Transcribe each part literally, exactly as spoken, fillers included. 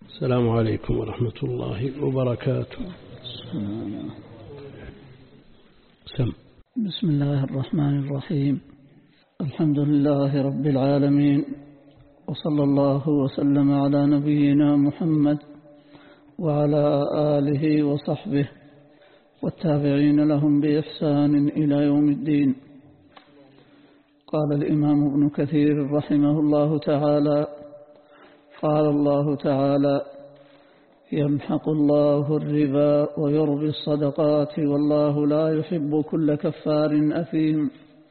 السلام عليكم ورحمة الله وبركاته. سم. بسم الله الرحمن الرحيم. الحمد لله رب العالمين، وصلى الله وسلم على نبينا محمد وعلى آله وصحبه والتابعين لهم بإحسان إلى يوم الدين. قال الإمام ابن كثير رحمه الله تعالى: قال الله تعالى: يمحق الله الربا ويربي الصدقات والله لا يحب كل كفار أثيم.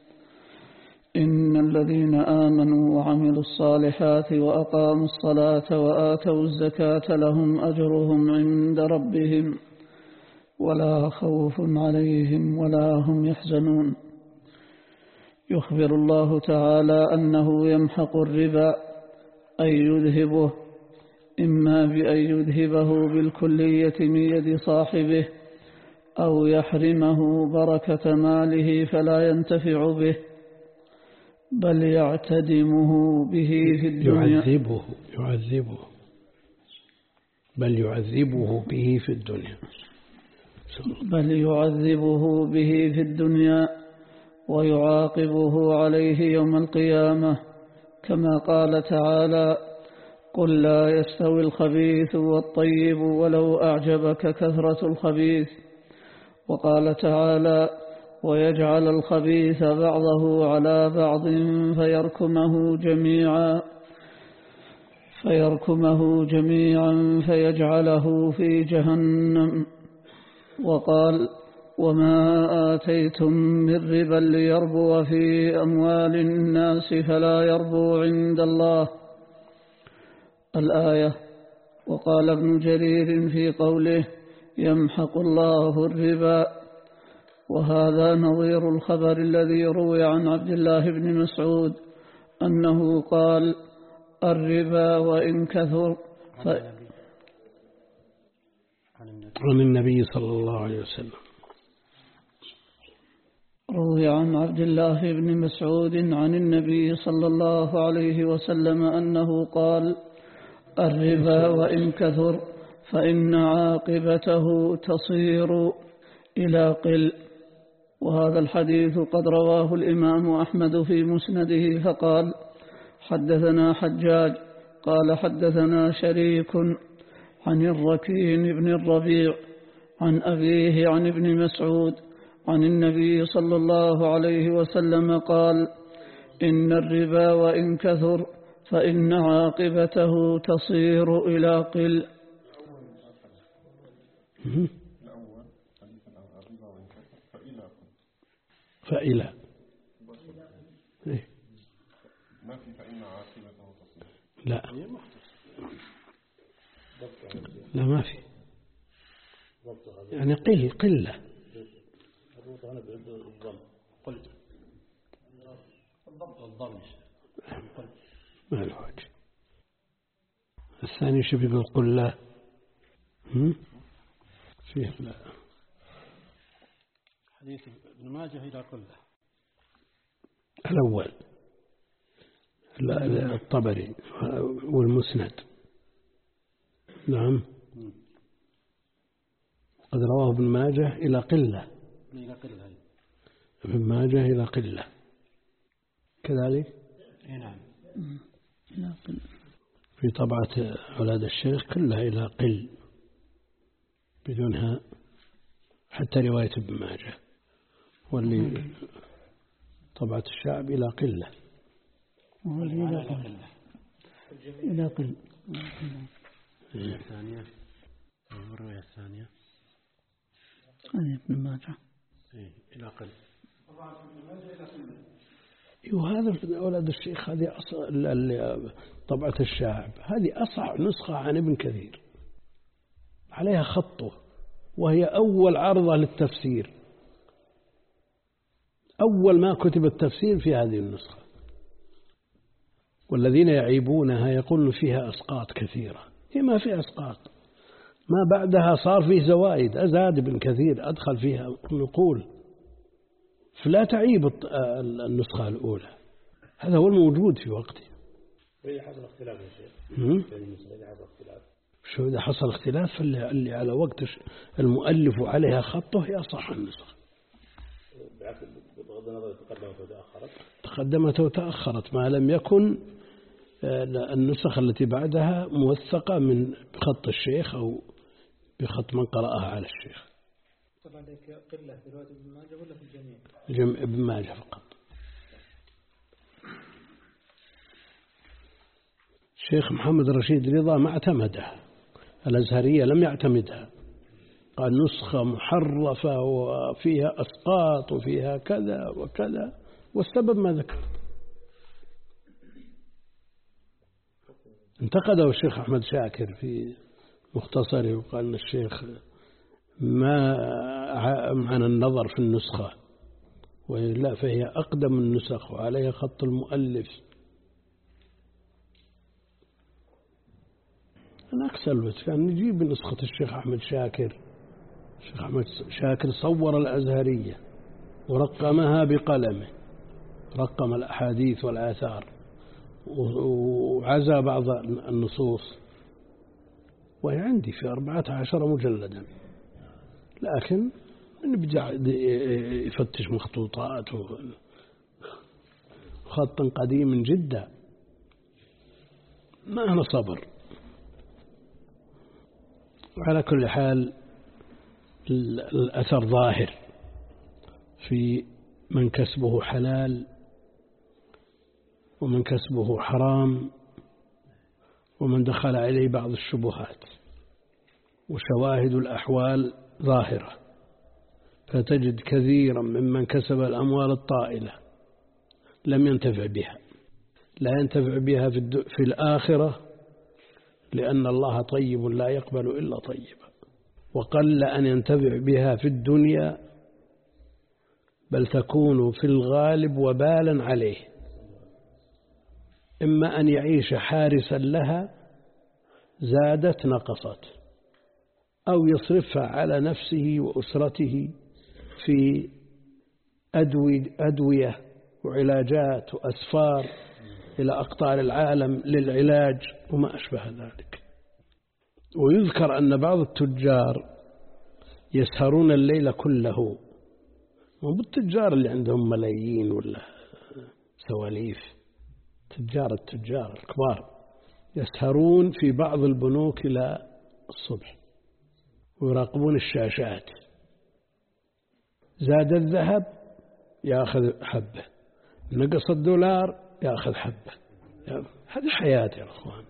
إن الذين آمنوا وعملوا الصالحات وأقاموا الصلاة وآتوا الزكاة لهم أجرهم عند ربهم ولا خوف عليهم ولا هم يحزنون. يخبر الله تعالى أنه يمحق الربا أي يذهبه، إما بأن يذهبه بالكلية من يد صاحبه، أو يحرمه بركة ماله فلا ينتفع به، بل يعتدمه به في الدنيا. يعذبه يعذبه بل يعذبه به في الدنيا بل يعذبه به في الدنيا ويعاقبه عليه يوم القيامة، كما قال تعالى: قل لا يستوي الخبيث والطيب ولو أعجبك كثرة الخبيث. وقال تعالى: ويجعل الخبيث بعضه على بعض فيركمه جميعا فيركمه جميعا فيجعله في جهنم. وقال: وما آتيتم من ربا ليربو في أموال الناس فلا يربو عند الله. الآية. وقال ابن جرير في قوله: يمحق الله الربا، وهذا نظير الخبر الذي روي عن عبد الله بن مسعود أنه قال: الربا وإن كثر ف... عن النبي صلى الله عليه وسلم. روي عن عبد الله بن مسعود عن النبي صلى الله عليه وسلم أنه قال: الربا وإن كثر فإن عاقبته تصير إلى قل. وهذا الحديث قد رواه الإمام أحمد في مسنده فقال: حدثنا حجاج قال حدثنا شريك عن الركين بن الربيع عن أبيه عن ابن مسعود عن النبي صلى الله عليه وسلم قال: إن الربا وإن كثر فإن عاقبته تصير إلى قل. فإلى لا لا ما في، يعني قل قلة. ما له وجه. الثاني شو بيقول قل لا فيه لا. حديث ابن ماجه إلى قل لا. الأول لا الطبري والمسند. نعم. قد رواه ابن ماجه إلى قلة. إلى قلة. ابن ماجه إلى قلة كذلك. نعم. في طبعة أولاد الشيخ كلها إلى قل بدونها، حتى رواية ابن ماجه. واللي طبعة الشعب إلى قلة. إلى قل إلى قل. الثانية الرواية الثانية ابن ماجه إلى قل. وهذا أولاد الشيخ هذه طبعة الشعب هذه أصح نسخة عن ابن كثير، عليها خطه، وهي أول عرضة للتفسير، أول ما كتب التفسير في هذه النسخة. والذين يعيبونها يقولون فيها أسقاط كثيرة. هي ما فيها أسقاط، ما بعدها صار فيه زوائد، أزاد ابن كثير أدخل فيها نقول، فلا تعيب النسخة الأولى. هذا هو الموجود في وقته. وهي حصل اختلاف يا شيخ. وش شو إذا حصل اختلاف اللي على وقت المؤلف عليها خطه هي أصح النسخ. بغض النظر تقدمت وتأخرت تقدمت وتأخرت ما لم يكن النسخ التي بعدها موثقة من بخط الشيخ أو بخط من قرأها على الشيخ. طبعا ذلك قلة في رواية ابن ماجه ولا في الجميع؟ جمع ابن ماجه فقط. الشيخ محمد رشيد رضا ما اعتمدها، الأزهرية لم يعتمدها، قال نسخة محرفة وفيها أسقاط وفيها كذا وكذا، والسبب ما ذكر. انتقده الشيخ أحمد شاكر في مختصره وقال أن الشيخ ما عن النظر في النسخة، ولا فهي أقدم النسخ وعليها خط المؤلف. أنا أكسل كان نجيب نسخة الشيخ أحمد شاكر. الشيخ أحمد شاكر صور الأزهرية ورقمها بقلمه، رقم الأحاديث والآثار وعزى بعض النصوص، وهي عندي في أربعة عشر مجلدا، لكن نبدأ يفتش مخطوطات خط قديم جدا، ما أنا صبر. وعلى كل حال الأثر ظاهر في من كسبه حلال ومن كسبه حرام ومن دخل عليه بعض الشبهات، وشواهد الأحوال ظاهرة، فتجد كثيرا ممن كسب الأموال الطائلة لم ينتفع بها، لا ينتفع بها في الآخرة، لأن الله طيب لا يقبل إلا طيبا، وقل أن ينتفع بها في الدنيا، بل تكون في الغالب وبالا عليه، إما أن يعيش حارسا لها زادت نقصت، أو يصرفها على نفسه وأسرته في أدوي أدوية وعلاجات وأسفار إلى أقطار العالم للعلاج وما أشبه ذلك. ويذكر أن بعض التجار يسهرون الليل كله، مو بالتجار اللي عندهم ملايين ولا سواليف، تجار التجار الكبار يسهرون في بعض البنوك إلى الصبح ويراقبون الشاشات، زاد الذهب يأخذ حبة، نقص الدولار يأخذ حبة. هذه حياة يا أخوان.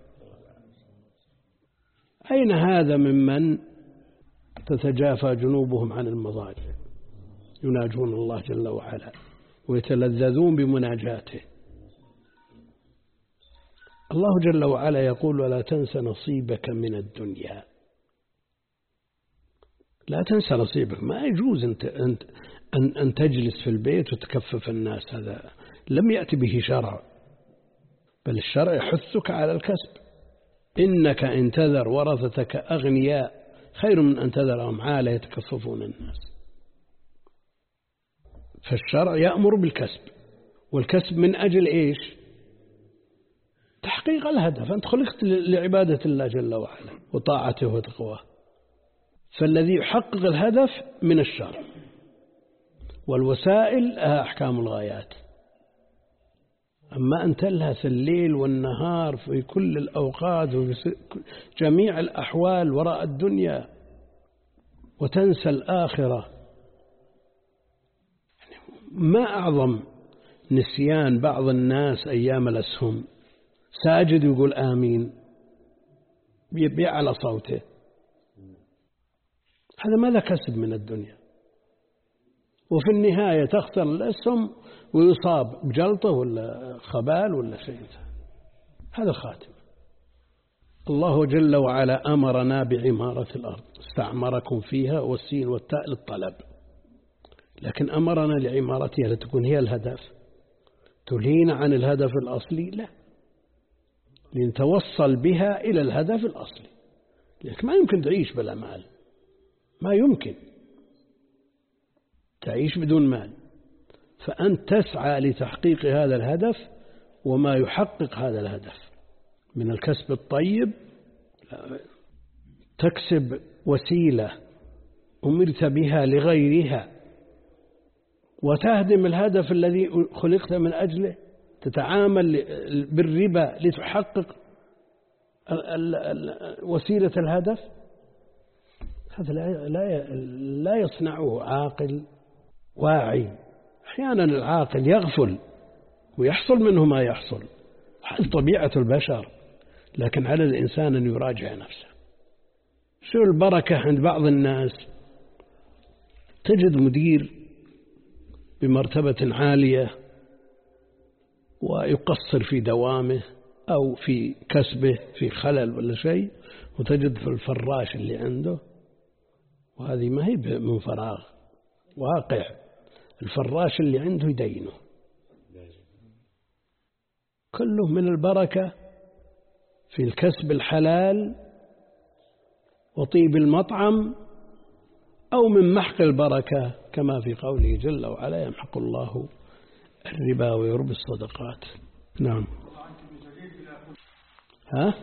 أين هذا ممن تتجافى جنوبهم عن المضاجع يناجون الله جل وعلا ويتلذذون بمناجاته؟ الله جل وعلا يقول ولا تنس نصيبك من الدنيا. لا تنسى نصيبك، ما يجوز أن أن أن تجلس في البيت وتكفف الناس، هذا لم يأتي به شرع، بل الشرع يحثك على الكسب. إنك إن تذر ورثتك أغنياء خير من أن تذرهم عالة يتكففون الناس. فالشرع يأمر بالكسب، والكسب من أجل إيش؟ تحقيق الهدف. أنت خلقت لعبادة الله جل وعلا وطاعته وتقواه، فالذي يحقق الهدف من الشرع، والوسائل أحكام الغايات. أما أن تلهث الليل والنهار في كل الأوقات وفي جميع الأحوال وراء الدنيا وتنسى الآخرة، ما أعظم نسيان بعض الناس أيام الأسهم، ساجد يقول آمين بيعلى صوته، هذا ماذا كسب من الدنيا؟ وفي النهاية تخسر الأسهم ويصاب بجلطة ولا خبال ولا شيء. هذا الخاتم. الله جل وعلا أمرنا بعمارة الأرض، استعمركم فيها، والسين والتاء للطلب، لكن أمرنا لعمارتها لتكون هي الهدف. تلهينا عن الهدف الأصلي؟ لا، لنتوصل بها إلى الهدف الأصلي. لكن ما يمكن تعيش بلا مال، ما يمكن تعيش بدون مال، فأنت تسعى لتحقيق هذا الهدف وما يحقق هذا الهدف من الكسب الطيب. تكسب وسيلة أمرت بها لغيرها وتهدم الهدف الذي خلقت من أجله، تتعامل بالربا لتحقق وسيلة الهدف، هذا لا يصنعه عاقل واعي. أحيانا العاقل يغفل ويحصل منه ما يحصل، هذه طبيعة البشر، لكن على الإنسان أن يراجع نفسه. شو البركة عند بعض الناس؟ تجد مدير بمرتبة عالية ويقصر في دوامه أو في كسبه في خلل ولا شيء، وتجد في الفراش اللي عنده، وهذه ما هي من فراغ، واقع. الفراش اللي عنده يدينه، كله من البركة في الكسب الحلال وطيب المطعم، أو من محق البركة كما في قوله جل وعلا: يمحق الله الربا ويربي الصدقات. نعم. ها؟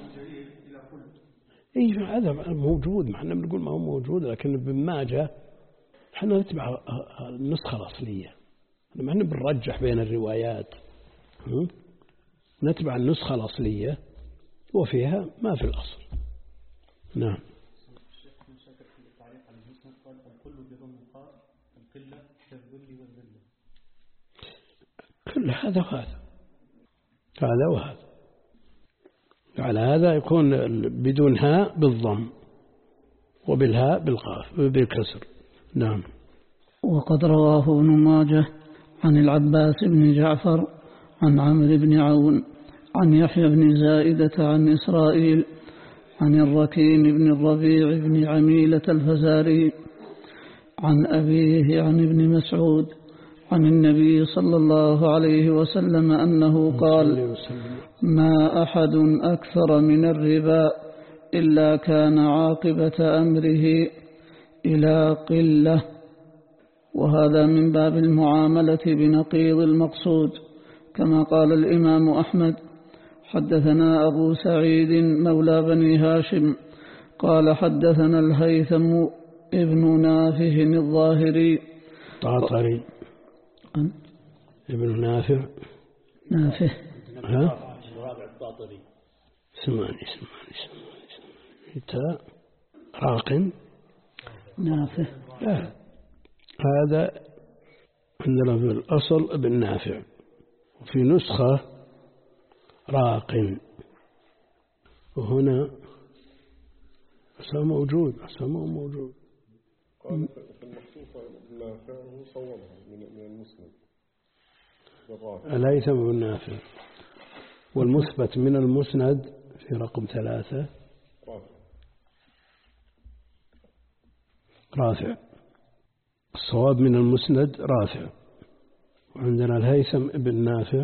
إيه هذا موجود، ما احنا بنقول ما هو موجود، لكن ابن ماجه احنا نتبع النسخة الأصلية، ما احنا بنرجح بين الروايات، نتبع النسخة الأصلية وفيها ما في الأصل. نعم. كل هذا وهذا، هذا وهذا، على هذا يكون بدون هاء بالضم وبالهاء بالقاف بالكسر. نعم. وقد رواه ابن ماجه عن العباس بن جعفر عن عمرو بن عون عن يحيى بن زائدة عن إسرائيل عن الركين بن الربيع بن عميلة الفزاري عن أبيه عن ابن مسعود عن النبي صلى الله عليه وسلم أنه قال: ما أحد أكثر من الربا إلا كان عاقبة أمره إلى قلة. وهذا من باب المعاملة بنقيض المقصود، كما قال الإمام أحمد: حدثنا أبو سعيد مولى بني هاشم قال حدثنا الهيثم ابن نافه الظاهري طاطري ابن نافع نافه ها سمعني سمعني سمعني تاء راق نافه. لا، هذا عندنا في الأصل ابن نافع، وفي نسخة راق، وهنا أسماء موجود أسماء موجود. قال في المخصوصة ابن نافع هو صورها من المسند الهيثم بن نافع، والمثبت من المسند في رقم ثلاثة رافع. الصواب من المسند رافع، وعندنا الهيثم بن نافع،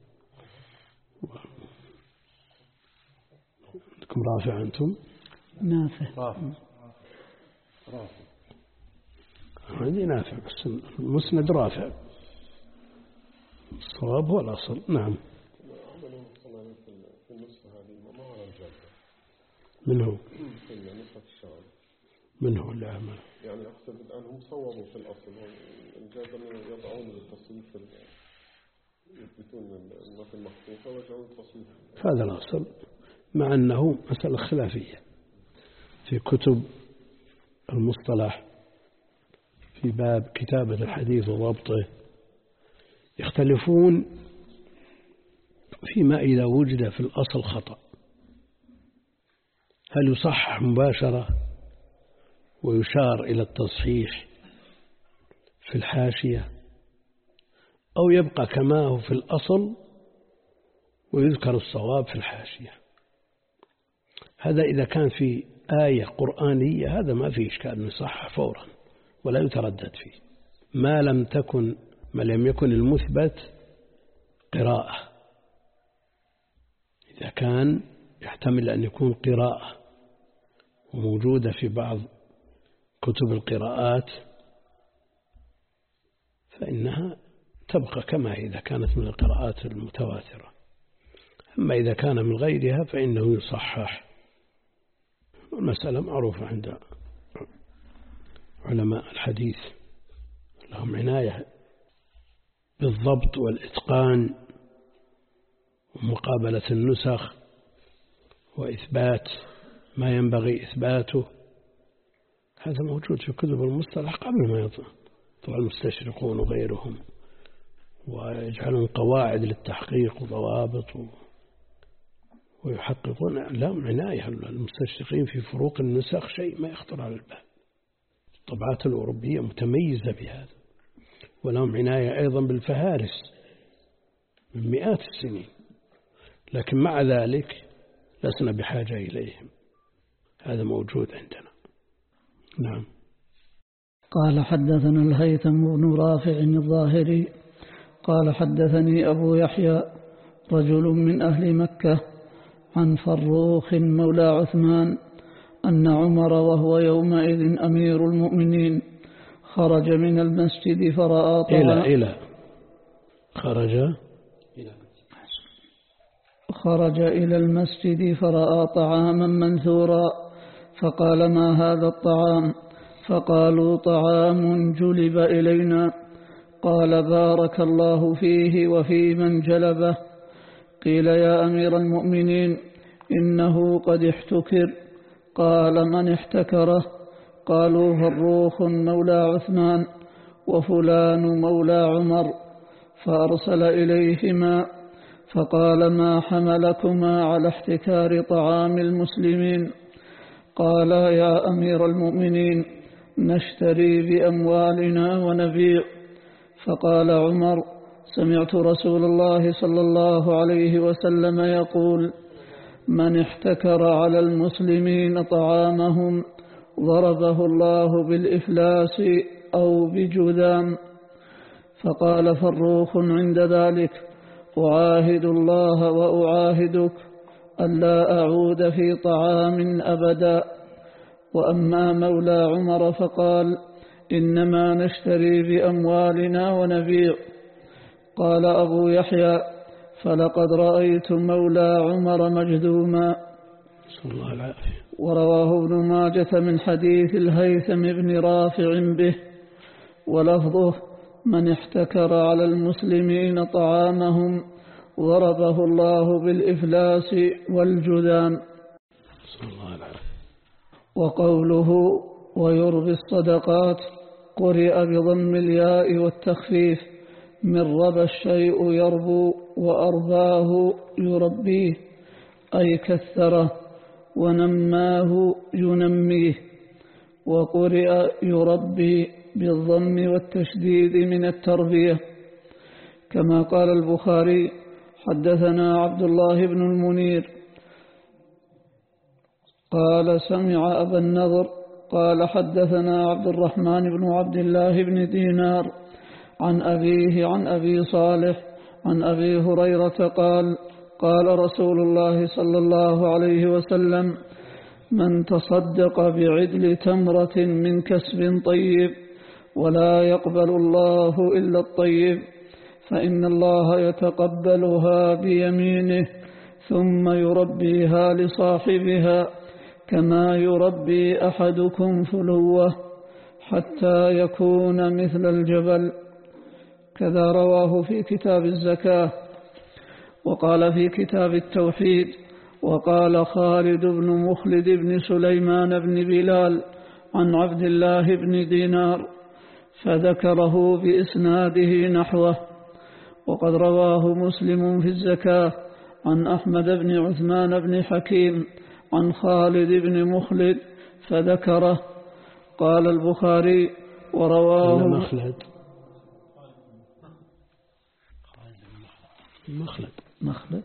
عندكم رافع أنتم؟ نافع رافع رافع هذه نافع، بس المسند رافع، الصواب هو الأصل. نعم. من هو؟ من هو اللي عمل؟ يعني أقصد الآن هم صوروا في الأصل، الجادة يضعون للتصريف يثبتون النص المخطوطة ويجعلون التصريف. هذا الأصل، مع أنه مسألة خلافية في كتب المصطلح في باب كتابة الحديث وضبطه، يختلفون فيما إذا وجد في الأصل خطأ، هل يصحح مباشرة ويشار إلى التصحيح في الحاشية، أو يبقى كما هو في الأصل ويذكر الصواب في الحاشية. هذا إذا كان في آية قرآنية هذا ما فيه إشكال، نصحح فورا ولا يتردد فيه، ما لم تكن ما لم يكن المثبت قراءة. إذا كان يحتمل أن يكون قراءة وموجودة في بعض كتب القراءات فإنها تبقى كما إذا كانت من القراءات المتواترة. أما إذا كان من غيرها فإنه يصحح. المسألة معروفة عند علماء الحديث، لهم عناية بالضبط والإتقان ومقابلة النسخ وإثبات ما ينبغي إثباته. هذا موجود في كتب المصطلح قبل ما يطلع المستشرقون وغيرهم، ويجعلون قواعد للتحقيق وضوابط ويحققون. لهم عناية المستشرقين في فروق النسخ، شيء ما يخطر على البال. الطبعات الأوروبية متميزة بهذا، ولهم عناية أيضا بالفهارس من مئات السنين، لكن مع ذلك لسنا بحاجة إليهم. هذا موجود عندنا. نعم. قال حدثنا الهيثم بن رافع الظاهري قال حدثني أبو يحيى رجل من أهل مكة عن فروخ مولى عثمان أن عمر وهو يومئذ أمير المؤمنين خرج من المسجد فرأى طعام إلى إلى خرج خرج إلى المسجد فرأى طعاما منثورا فقال ما هذا الطعام؟ فقالوا طعام جلب إلينا. قال بارك الله فيه وفي من جلبه. قيل يا أمير المؤمنين إنه قد احتكر. قال من احتكره؟ قالوا فروخ مولى عثمان وفلان مولى عمر. فأرسل إليهما فقال ما حملكما على احتكار طعام المسلمين؟ قال يا أمير المؤمنين نشتري بأموالنا ونبيع. فقال عمر سمعت رسول الله صلى الله عليه وسلم يقول من احتكر على المسلمين طعامهم ضربه الله بالإفلاس أو بجذام. فقال فروخ عند ذلك أعاهد الله وأعاهدك ألا أعود في طعام أبدا. وأما مولى عمر فقال إنما نشتري بأموالنا ونبيع. قال أبو يحيى فلقد رأيت مولى عمر مجذوما. صلى الله عليه وسلم. ورواه ابن ماجة من حديث الهيثم بن رافع به ولفظه من احتكر على المسلمين طعامهم ضربه الله بالإفلاس والجذام. صلى الله عليه وسلم. وقوله ويربي الصدقات قرئ بضم الياء والتخفيف من ربى الشيء يربو وأرباه يربيه أي كثره ونماه ينميه. وقرئ يربي بالضم والتشديد من التربية. كما قال البخاري حدثنا عبد الله بن المنير قال سمع أبا النضر قال حدثنا عبد الرحمن بن عبد الله بن دينار عن أبيه عن أبي صالح عن أبي هريرة قال قال رسول الله صلى الله عليه وسلم من تصدق بعدل تمرة من كسب طيب ولا يقبل الله إلا الطيب فإن الله يتقبلها بيمينه ثم يربيها لصاحبها كما يربي أحدكم فلوه حتى يكون مثل الجبل. كذا رواه في كتاب الزكاة. وقال في كتاب التوحيد وقال خالد بن مخلد بن سليمان بن بلال عن عبد الله بن دينار فذكره بإسناده نحوه. وقد رواه مسلم في الزكاة عن أحمد بن عثمان بن حكيم عن خالد بن مخلد فذكره. قال البخاري ورواه مخلد مخلد مخلد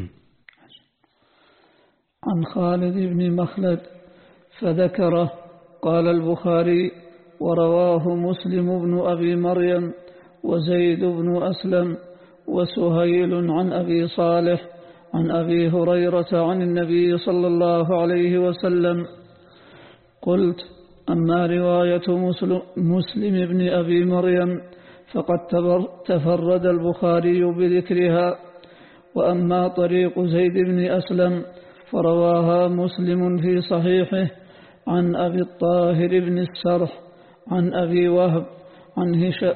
عن خالد بن مخلد فذكره. قال البخاري ورواه مسلم بن أبي مريم وزيد بن أسلم وسهيل عن أبي صالح عن أبي هريرة عن النبي صلى الله عليه وسلم. قلت أما رواية مسلم, مسلم بن أبي مريم فقد تفرد البخاري بذكرها. وأما طريق زيد بن أسلم فرواها مسلم في صحيحه عن أبي الطاهر بن السرح عن أبي وهب عن هشام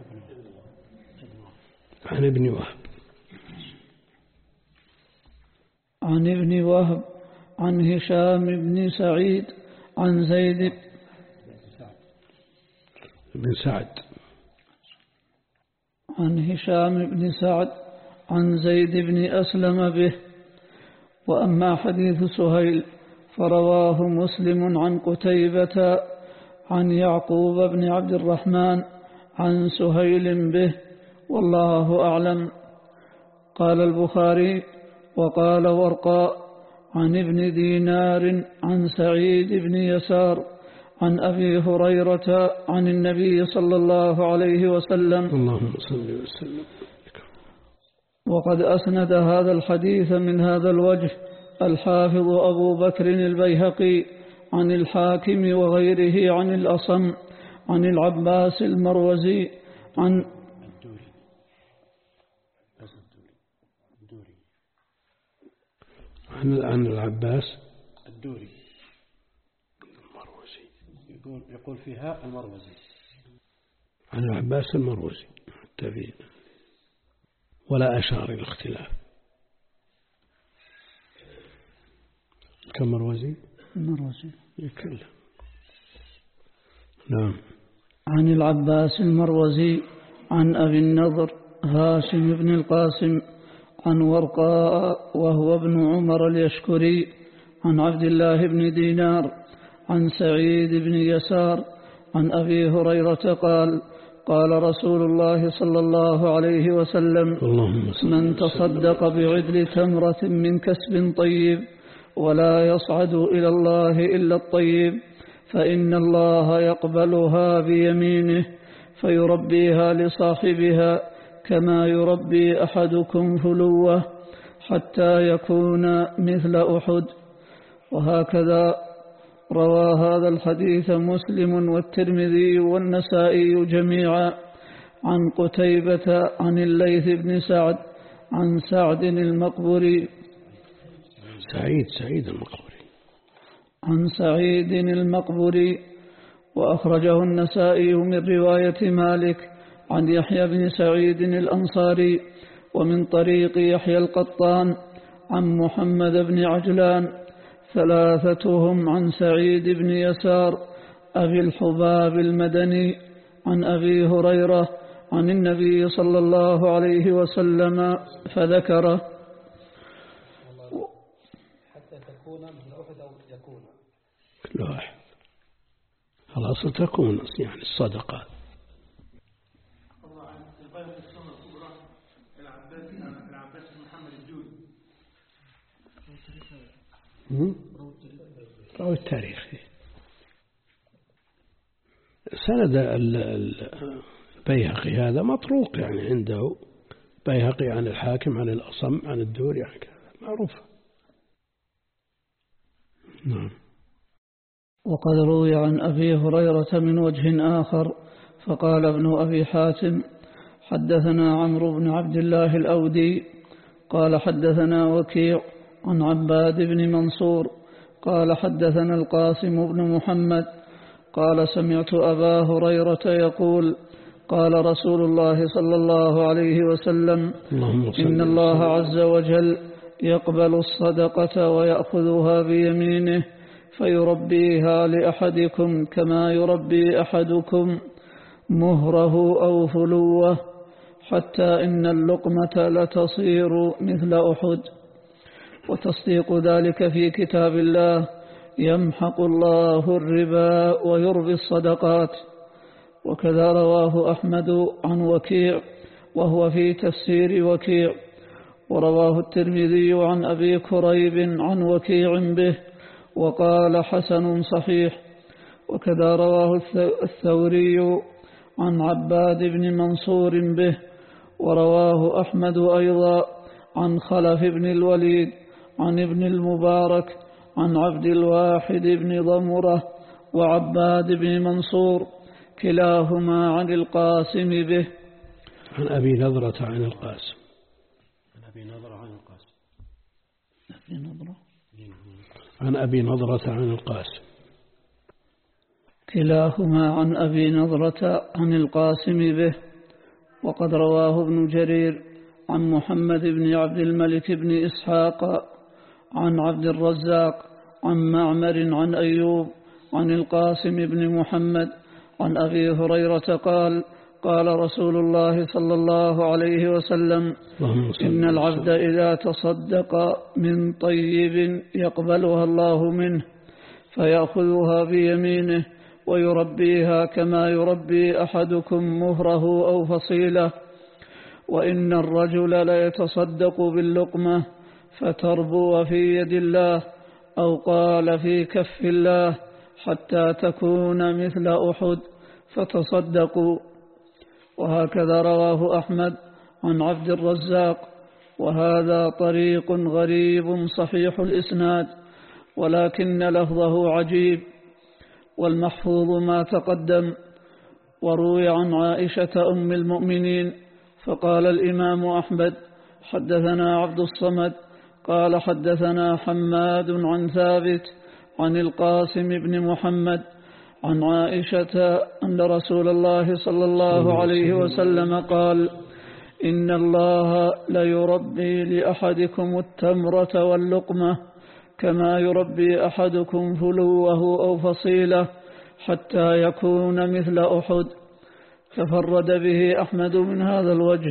عن ابن وهب عن ابن وهب عن هشام بن سعيد عن زيد بن سعد عن هشام بن سعد عن زيد بن أسلم به. وأما حديث سهيل فرواه مسلم عن قتيبة عن يعقوب بن عبد الرحمن عن سهيل به والله أعلم. قال البخاري وقال ورقاء عن ابن دينار عن سعيد بن يسار عن أبي هريرة عن النبي صلى الله عليه وسلم. اللهم صل وسلم. وقد أسند هذا الحديث من هذا الوجه الحافظ أبو بكر البيهقي عن الحاكم وغيره عن الأصم عن العباس المروزي عن عن عن العباس الدوري المروزي يقول يقول فيها المروزي عن العباس المروزي التابعين ولا أشار إلى الاختلاف. كمروزي المروزي يكلم. نعم. عن العباس المروزي عن أبي النضر هاشم بن القاسم عن ورقاء وهو ابن عمر اليشكري عن عبد الله بن دينار عن سعيد بن يسار عن أبي هريرة قال قال رسول الله صلى الله عليه وسلم من تصدق بعدل تمرة من كسب طيب ولا يصعد إلى الله إلا الطيب فإن الله يقبلها بيمينه فيربيها لصاحبها كما يربي أحدكم فلوه حتى يكون مثل أحد. وهكذا روى هذا الحديث مسلم والترمذي والنسائي جميعا عن قتيبة عن الليث بن سعد عن سعد المقبري سعيد سعيد المقبري عن سعيد المقبري. وأخرجه النسائي من رواية مالك عن يحيى بن سعيد الأنصاري ومن طريق يحيى القطان عن محمد بن عجلان ثلاثتهم عن سعيد بن يسار أبي الحباب المدني عن أبي هريرة عن النبي صلى الله عليه وسلم فذكره. حتى تكون من أحد أو يكون كل واحد الأصل تكون يعني الصدقة. راوي التاريخ. سند البيهقي هذا مطروق يعني عنده بيهقي عن الحاكم عن الأصم عن الدوري يعني معروفة. نعم. وقد روي عن أبي هريرة من وجه آخر فقال ابن أبي حاتم حدثنا عمرو بن عبد الله الأودي قال حدثنا وكيع عن عباد بن منصور قال حدثنا القاسم بن محمد قال سمعت أبا هريرة يقول قال رسول الله صلى الله عليه وسلم إن الله عز وجل يقبل الصدقة ويأخذها بيمينه فيربيها لأحدكم كما يربي أحدكم مهره أو فلوه حتى إن اللقمة لتصير مثل أحد. وتصديق ذلك في كتاب الله يمحق الله الربا ويربي الصدقات. وكذا رواه أحمد عن وكيع وهو في تفسير وكيع. ورواه الترمذي عن أبي كريب عن وكيع به وقال حسن صحيح. وكذا رواه الثوري عن عباد بن منصور به. ورواه أحمد أيضا عن خلف بن الوليد عن ابن المبارك عن عبد الواحد بن ضمرة وعباد بن منصور كلاهما عن القاسم به. عن أبي نضرة عن القاسم. عن أبي نضرة عن القاسم. أبي نضرة عن أبي نضرة عن القاسم. كلاهما عن أبي نضرة عن القاسم به. وقد رواه ابن جرير عن محمد بن عبد الملك بن إسحاق عن عبد الرزاق عن معمر عن أيوب عن القاسم بن محمد عن أبي هريرة قال قال رسول الله صلى الله عليه وسلم إن العبد إذا تصدق من طيب يقبلها الله منه فيأخذها بيمينه ويربيها كما يربي أحدكم مهره أو فصيله، وإن الرجل ليتصدق باللقمة فتربو في يد الله أو قال في كف الله حتى تكون مثل أحد فتصدقوا. وهكذا رواه أحمد عن عبد الرزاق. وهذا طريق غريب صحيح الإسناد ولكن لفظه عجيب، والمحفوظ ما تقدم. وروي عن عائشة أم المؤمنين فقال الإمام أحمد حدثنا عبد الصمد قال حدثنا حماد عن ثابت عن القاسم بن محمد عن عائشة أن رسول الله صلى الله عليه وسلم قال إن الله ليربي لأحدكم التمرة واللقمة كما يربي أحدكم فلوه أو فصيله حتى يكون مثل أحد. تفرد به أحمد من هذا الوجه.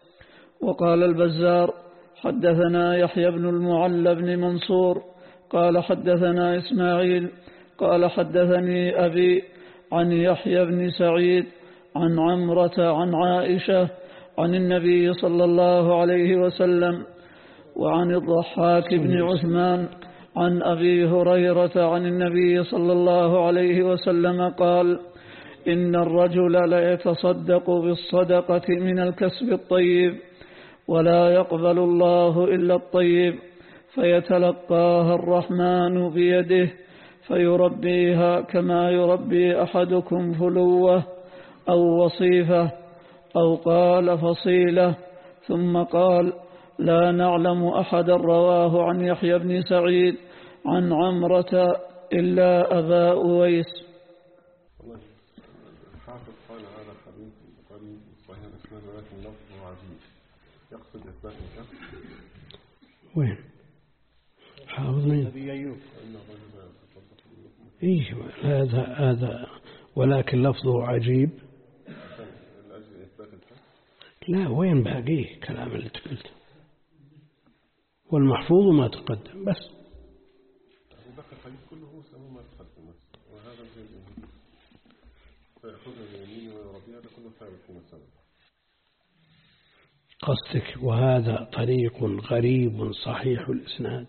وقال البزار حدثنا يحيى بن المعلى بن منصور قال حدثنا إسماعيل قال حدثني أبي عن يحيى بن سعيد عن عمرة عن عائشة عن النبي صلى الله عليه وسلم وعن الضحاك بن عثمان عن أبي هريرة عن النبي صلى الله عليه وسلم قال إن الرجل ليتصدق بالصدقة من الكسب الطيب ولا يقبل الله إلا الطيب فيتلقاها الرحمن بيده فيربيها كما يربي أحدكم فلوه أو وصيفه أو قال فصيله. ثم قال لا نعلم أحدا رواه عن يحيى بن سعيد عن عمرة إلا أبا أويس. الحافظ قال هذا الحديث قريب صحيح الإسناد ولكن لفظه عجيب، يقصد إثبات الكف. وين؟ حافظ مين؟ أبي أيوب. إيه هذا هذا ولكن لفظه عجيب. لا وين باقيه كلام اللي تقلته والمحفوظ ما تقدم بس. بقى الحديث كله هو سمو ما تقدم وهذا الجزء فيأخذها بيمينه ويربيها هذا كله ثابت في مسألة. قصدك وهذا طريق غريب صحيح الإسناد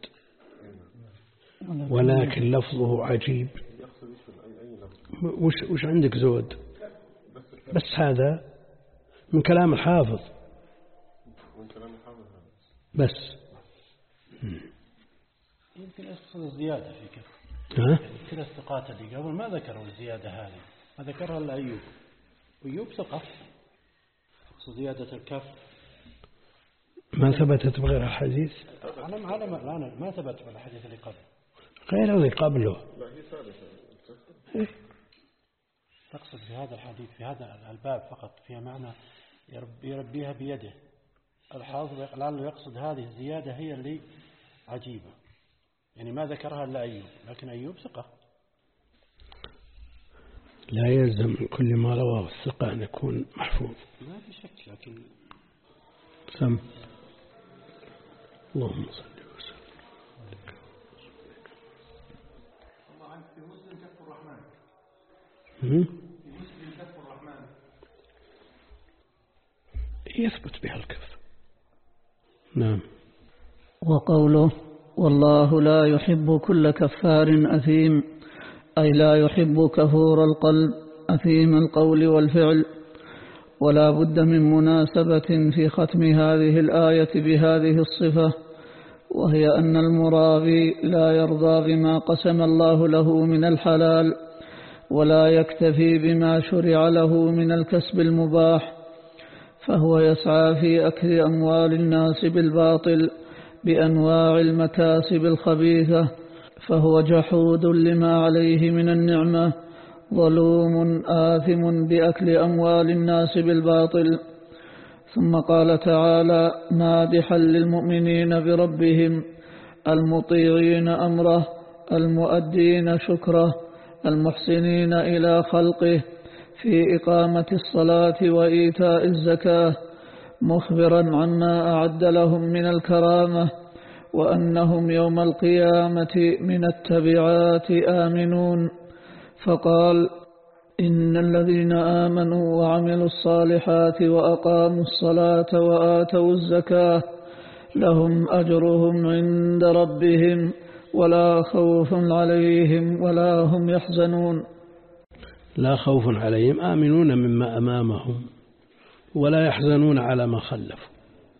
ولكن لفظه عجيب. وش, وش عندك زود؟ بس هذا من كلام الحافظ من كلام الحافظ بس. يمكن يقصد الزيادة في كف. ها؟ كل الثقات اللي قبل ما ذكروا الزيادة هذه، ما ذكرها إلا أيوب. وأيوب ثقة. يقصد زيادة الكف ما ثبتت بغير الحديث. أنا ما أنا ما ثبت في الحديث اللي قبل. غير اللي قبله. لا هي ثابتة. تقصد في هذا الحديث في هذا الباب فقط فيها معنى يربي يربيها بيده. الحافظ لعله يقصد هذه الزيادة هي اللي عجيبة، يعني ما ذكرها إلا أيوب، لكن أيوب ثقة. لا يلزم من كل ما رواه الثقة أن يكون محفوظ. ما في شك، لكن سم. اللهم صل وسلم. في مسلم كف الرحمن. في مسلم كف الرحمن. يثبت بها الكف. نعم. وقوله والله لا يحب كل كفار أثيم، أي لا يحب كفور القلب أثيم القول والفعل. ولا بد من مناسبة في ختم هذه الآية بهذه الصفة، وهي أن المرابي لا يرضى بما قسم الله له من الحلال ولا يكتفي بما شرع له من الكسب المباح، فهو يسعى في أكل أموال الناس بالباطل بأنواع المكاسب الخبيثة، فهو جحود لما عليه من النعمة ظلوم آثم بأكل أموال الناس بالباطل. ثم قال تعالى مادحا للمؤمنين بربهم المطيعين أمره المؤدين شكره المحسنين إلى خلقه في إقامة الصلاة وإيتاء الزكاة، مخبرا عما أعد لهم من الكرامة وأنهم يوم القيامة من التبعات آمنون. فقال إن الذين آمنوا وعملوا الصالحات وأقاموا الصلاة وآتوا الزكاة لهم أجرهم عند ربهم ولا خوف عليهم ولا هم يحزنون. لا خوف عليهم، آمنون مما أمامهم ولا يحزنون على ما خلفوا.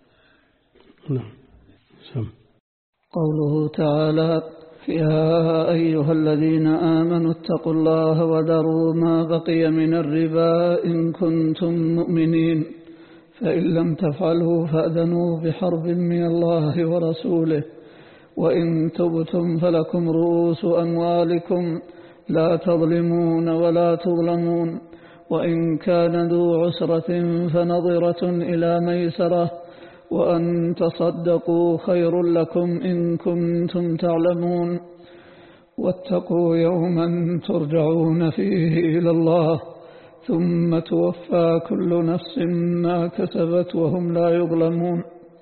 نعم. سم. قوله تعالى يا أيها الذين آمنوا اتقوا الله وذروا ما بقي من الربا إن كنتم مؤمنين فإن لم تفعلوا فأذنوا بحرب من الله ورسوله وإن تبتم فلكم رؤوس أموالكم لا تظلمون ولا تظلمون وإن كان ذو عسرة فنظرة إلى ميسرة وأن تصدقوا خير لكم إن كنتم تعلمون واتقوا يوما ترجعون فيه إلى الله ثم توفى كل نفس ما كسبت وهم لا يظلمون.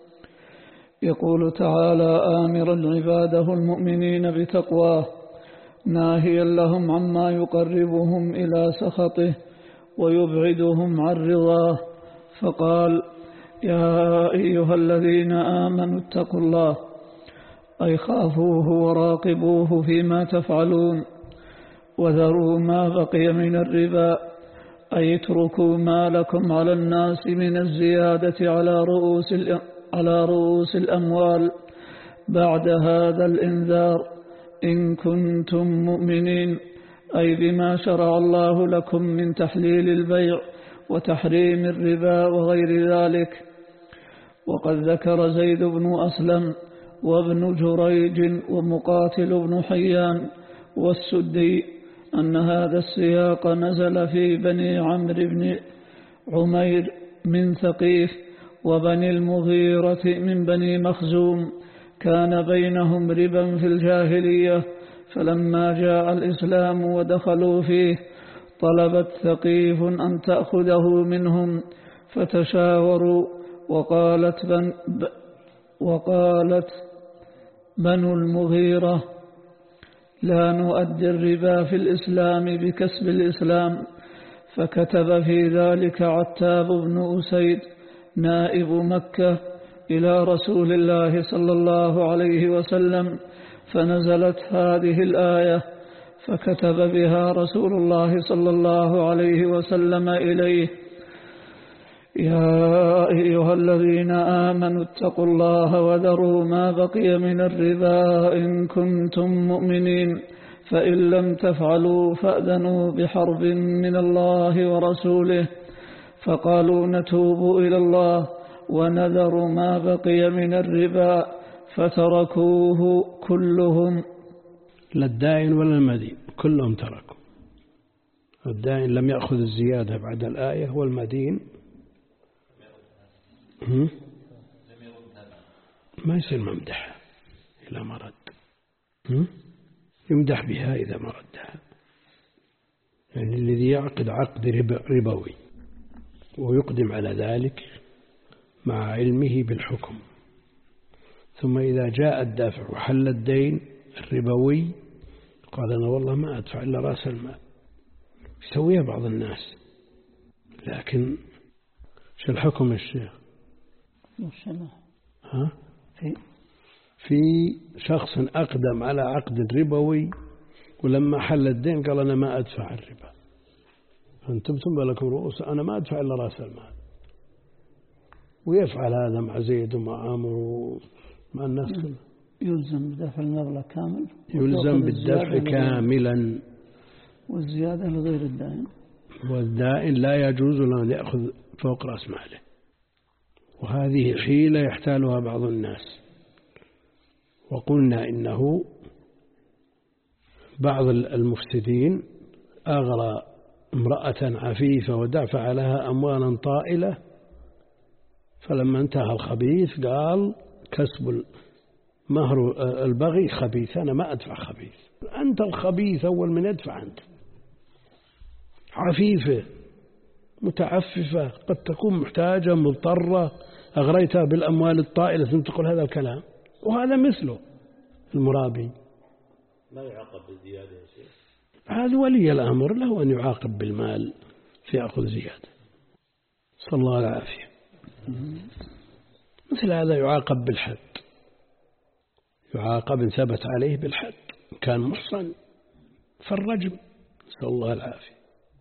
يقول تعالى آمرا عباده المؤمنين بتقواه ناهيا لهم عما يقربهم إلى سخطه ويبعدهم عن رضاه، فقال يا أيها الذين آمنوا اتقوا الله أي خافوه وراقبوه فيما تفعلون وذروا ما بقي من الربا أي اتركوا ما لكم على الناس من الزيادة على رؤوس على رؤوس الأموال بعد هذا الإنذار إن كنتم مؤمنين، أي بما شرع الله لكم من تحليل البيع وتحريم الربا وغير ذلك. وقد ذكر زيد بن أسلم وابن جريج ومقاتل بن حيان والسدي أن هذا السياق نزل في بني عمرو بن عمير من ثقيف وبني المغيرة من بني مخزوم كان بينهم ربا في الجاهلية، فلما جاء الإسلام ودخلوا فيه طلبت ثقيف أن تأخذه منهم فتشاوروا وقالت بن ب وقالت بنو المغيرة لا نؤدي الربا في الإسلام بكسب الإسلام، فكتب في ذلك عتاب بن أسيد نائب مكة إلى رسول الله صلى الله عليه وسلم فنزلت هذه الآية فكتب بها رسول الله صلى الله عليه وسلم إليه يا أيها الذين آمنوا اتقوا الله وذروا ما بقي من الربا إن كنتم مؤمنين فإن لم تفعلوا فأذنوا بحرب من الله ورسوله، فقالوا نتوب إلى الله ونذر ما بقي من الربا فتركوه كلهم. لا الدائن ولا المدين كلهم تركوا. الدائن لم يأخذ الزيادة بعد الآية والمدين ما يصير ممدح إلى مرد يمدح بها إذا ما ردها، يعني الذي يعقد عقد ربوي ويقدم على ذلك مع علمه بالحكم ثم إذا جاء الدافع وحل الدين الربوي قال أنا والله ما أدفع إلا رأس المال، يسويها بعض الناس. لكن شو الحكم الشيخ؟ ها؟ في في شخص أقدم على عقد ربوي ولما حل الدين قال أنا ما أدفع الربا، أنتم ثم لكم رؤوس أنا ما أدفع إلا رأس المال، ويفعل هذا مع زيد ومع عمرو مع الناس كلها. يلزم بدفع المبلغ كامل، يلزم بالدفع كاملا والزيادة لغير الدائن، والدائن لا يجوز له أن يأخذ فوق رأس ماله. وهذه حيلة يحتالها بعض الناس. وقلنا إنه بعض المفسدين أغرى امرأة عفيفة ودفع لها أموالا طائلة، فلما انتهى الخبيث قال كسب مهر البغي خبيث، أنا ما أدفع خبيث، أنت الخبيث أول من يدفع أنت. عفيفة متعففة قد تكون محتاجة مضطرة، أغريتها بالأموال الطائلة ثم تقول هذا الكلام، وهذا مثله المرابي. ما يعاقب بالزيادة يا شيخ؟ هذا ولي الأمر له أن يعاقب بالمال في أخذ زيادة، صلى الله العافية. مثل هذا يعاقب بالحد، يعاقب إن ثبت عليه بالحد، كان محصن فالرجم، صلى الله العافية.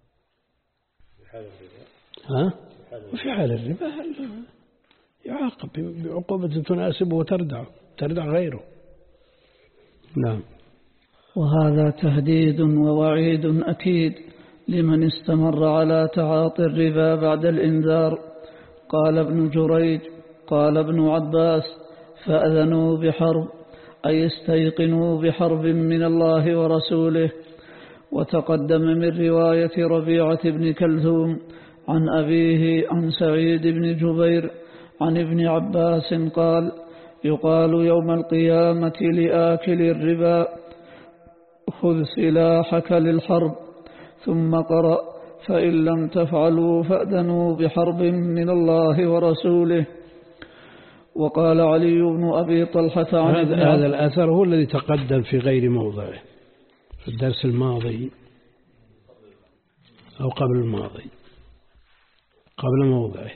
ها؟ وفي حال الربا يعاقب بعقوبة تناسبه وتردع تردع غيره. نعم. وهذا تهديد ووعيد أكيد لمن استمر على تعاطي الربا بعد الإنذار. قال ابن جريج قال ابن عباس فأذنوا بحرب، أي استيقنوا بحرب من الله ورسوله. وتقدم من رواية ربيعة بن كلثوم عن أبيه عن سعيد بن جبير عن ابن عباس قال يقال يوم القيامة لآكل الربا خذ سلاحك للحرب، ثم قرأ فإن لم تفعلوا فأذنوا بحرب من الله ورسوله. وقال علي بن أبي طلحة عن هذا, هذا الأثر هو الذي تقدم في غير موضعه في الدرس الماضي أو قبل الماضي قبل موضعه.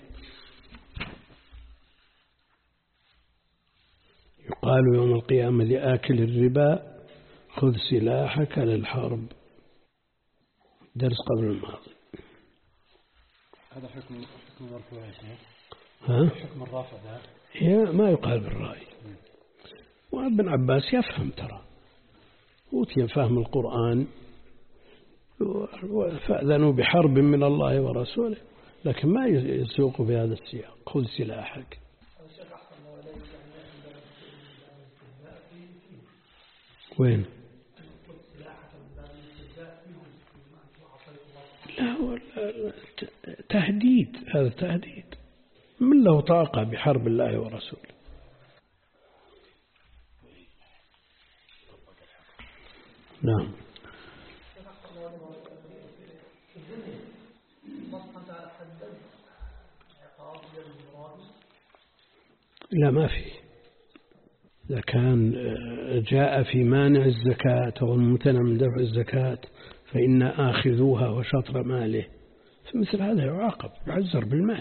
يقال يوم القيامة لآكل الربا خذ سلاحك للحرب، درس قبل الماضي. هذا حكم حكم مرفوع يا شيخ. ها؟ حكم الرافع ده هي ما يقال بالرأي. وابن عباس يفهم، ترى أوتي فهم القرآن، فأذنوا بحرب من الله ورسوله، لكن ما يسوق بهذا السياق خذ سلاحك. وين؟ لا هو تهديد، هذا تهديد. من له طاقة بحرب الله ورسوله؟ نعم. لا ما في. إذا كان جاء في مانع الزكاة أو الممتنع من دفع الزكاة فإن آخذوها وشطر ماله، فمثل هذا يعاقب يعزر بالمال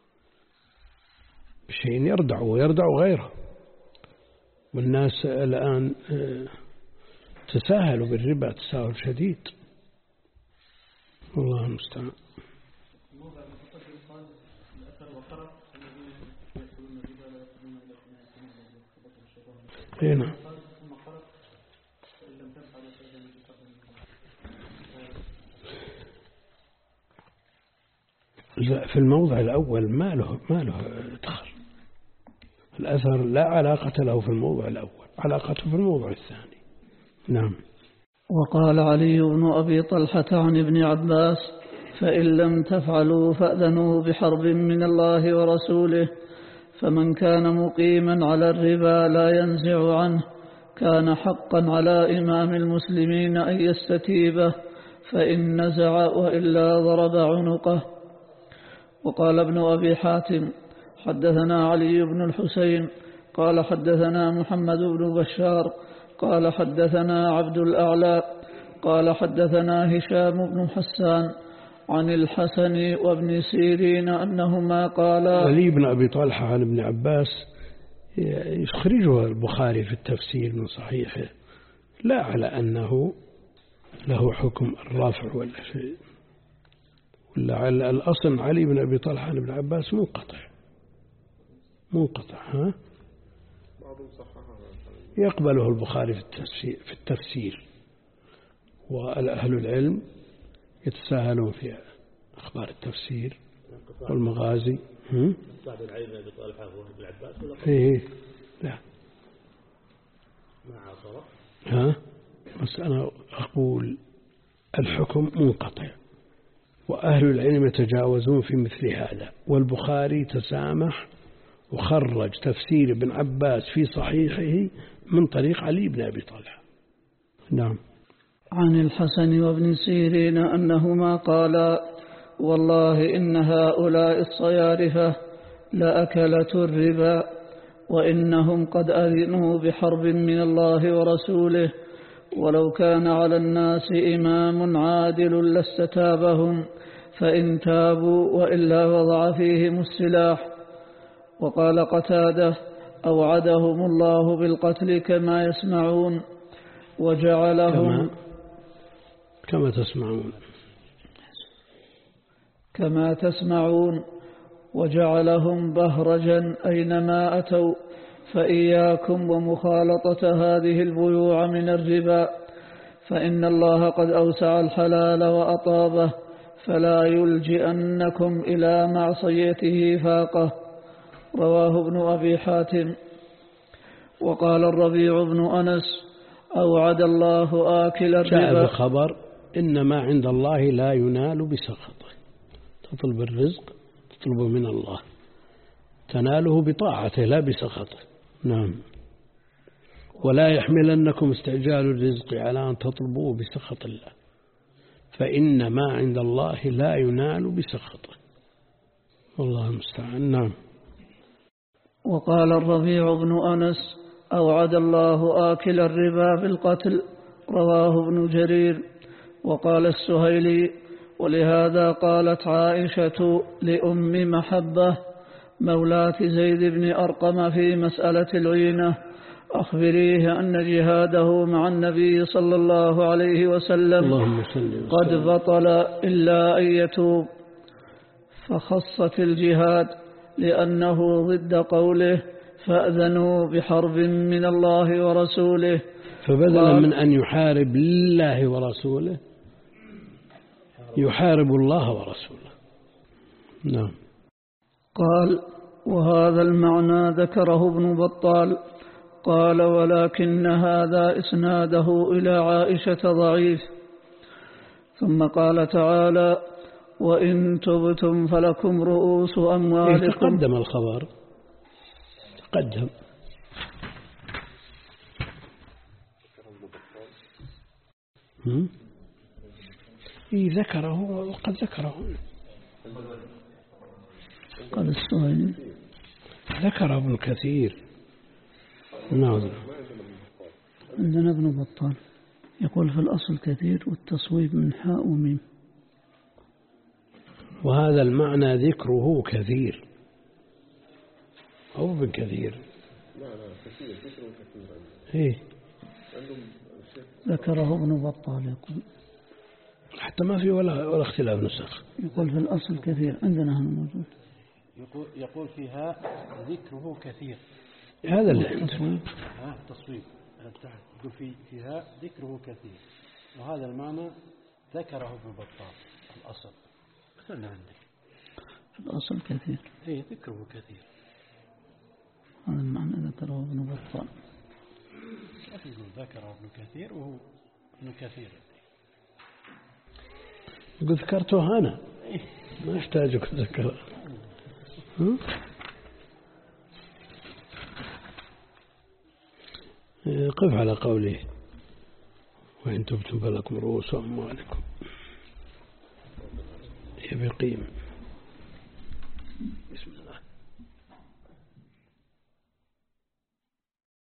بشيء يردع ويردع غيره. والناس الآن تساهلوا بالربا تساهل شديد، والله المستعان. هنا في الموضع الأول ما له ما له دخل، الأثر لا علاقة له في الموضع الأول، علاقته في الموضع الثاني. نعم. وقال علي بن أبي طلحة عن ابن عباس فإن لم تفعلوا فأذنوا بحرب من الله ورسوله. فمن كان مقيما على الربا لا ينزع عنه كان حقا على إمام المسلمين أن يستتيبه، فإن نزع وإلا ضرب عنقه. وقال ابن أبي حاتم حدثنا علي بن الحسين قال حدثنا محمد بن بشار قال حدثنا عبد الأعلى قال حدثنا هشام بن حسان عن الحسن وابن سيرين أنهما قالا. علي بن أبي طلحة عن ابن عباس يخرجه البخاري في التفسير من صحيحه، لا على أنه له حكم الرافع ولا شيء، ولا على الأصل علي بن أبي طلحة عن ابن عباس منقطع منقطع ها يقبله البخاري في التفسير, في التفسير والأهل العلم يتساهلون في أخبار التفسير والمغازي. بعد العلم بن طلحة وابن عباس ولا إيه لا ما عاصره. ها بس أنا أقول الحكم منقطع، وأهل العلم يتجاوزون في مثل هذا. والبخاري تسامح وخرج تفسير ابن عباس في صحيحه من طريق علي بن أبي طلحة. نعم. عن الحسن وابن سيرين أنهما قالا: والله إن هؤلاء الصيارفة لأكلة الربا، وإنهم قد أذنوا بحرب من الله ورسوله، ولو كان على الناس إمام عادل لاستتابهم، فإن تابوا وإلا وضع فيهم السلاح. وقال قتادة: أوعدهم الله بالقتل كما يسمعون وجعلهم كما, كما تسمعون كما تسمعون وجعلهم بهرجا أينما أتوا، فإياكم ومخالطة هذه البيوع من الربا، فإن الله قد أوسع الحلال وأطابه، فلا يلجئنكم إلى معصيته فاقه. رواه ابن أبي حاتم. وقال الربيع بن أنس: أوعد الله آكل الربا. جاء بخبر: إن ما عند الله لا ينال بسخطه. تطلب الرزق تطلبه من الله، تناله بطاعته لا بسخطه. نعم. ولا يحملنكم استعجال الرزق على أن تطلبوه بسخط الله، فإن ما عند الله لا ينال بسخطه، والله المستعان. نعم. وقال الربيع بن أنس: أوعد الله آكل الربا بالقتل. رواه ابن جرير. وقال السهيلي: ولهذا قالت عائشة لأم محبة مولاة زيد بن أرقم في مسألة العينة: أخبريه أن جهاده مع النبي صلى الله عليه وسلم قد بطل إلا أن يتوب. فخصت الجهاد لأنه ضد قوله: فأذنوا بحرب من الله ورسوله. فبدلا من أن يحارب الله ورسوله يحارب الله ورسوله. نعم. قال: وهذا المعنى ذكره ابن بطال. قال: ولكن هذا إسناده إلى عائشة ضعيف. ثم قال تعالى: وإن تبتم فلكم رؤوس أموالكم. تقدم الخبر، تقدم. إيه ذكره وقد ذكره. قال السهيلي ذكر ابن كثير. نعم. عندنا ابن بطال يقول في الأصل كثير، والتصويب من حاء وميم. وهذا المعنى ذكره كثير أو ابن كثير. لا لا كثير ذكره كثير. إيه ذكره ابن بطال يقول، حتى ما في ولا ولا اختلاف نسخ. يقول في الأصل كثير، عندنا هنا موجود. يقول يقول فيها ذكره كثير. هذا اللي التصويب. ها تصويب تحت يقول في فيها ذكره كثير، وهذا المعنى ذكره ابن بطال في الأصل. خلنا عندك في الأصل كثير. إيه ذكره كثير. هذا المعنى ذكره ابن بطال. يقول ذكره ابن كثير وهو ابن كثير. يقول ذكرته أنا ما أحتاجك تذكره. قف على قوله: وإن تبتم فلكم رؤوس أموالكم. يبقيم.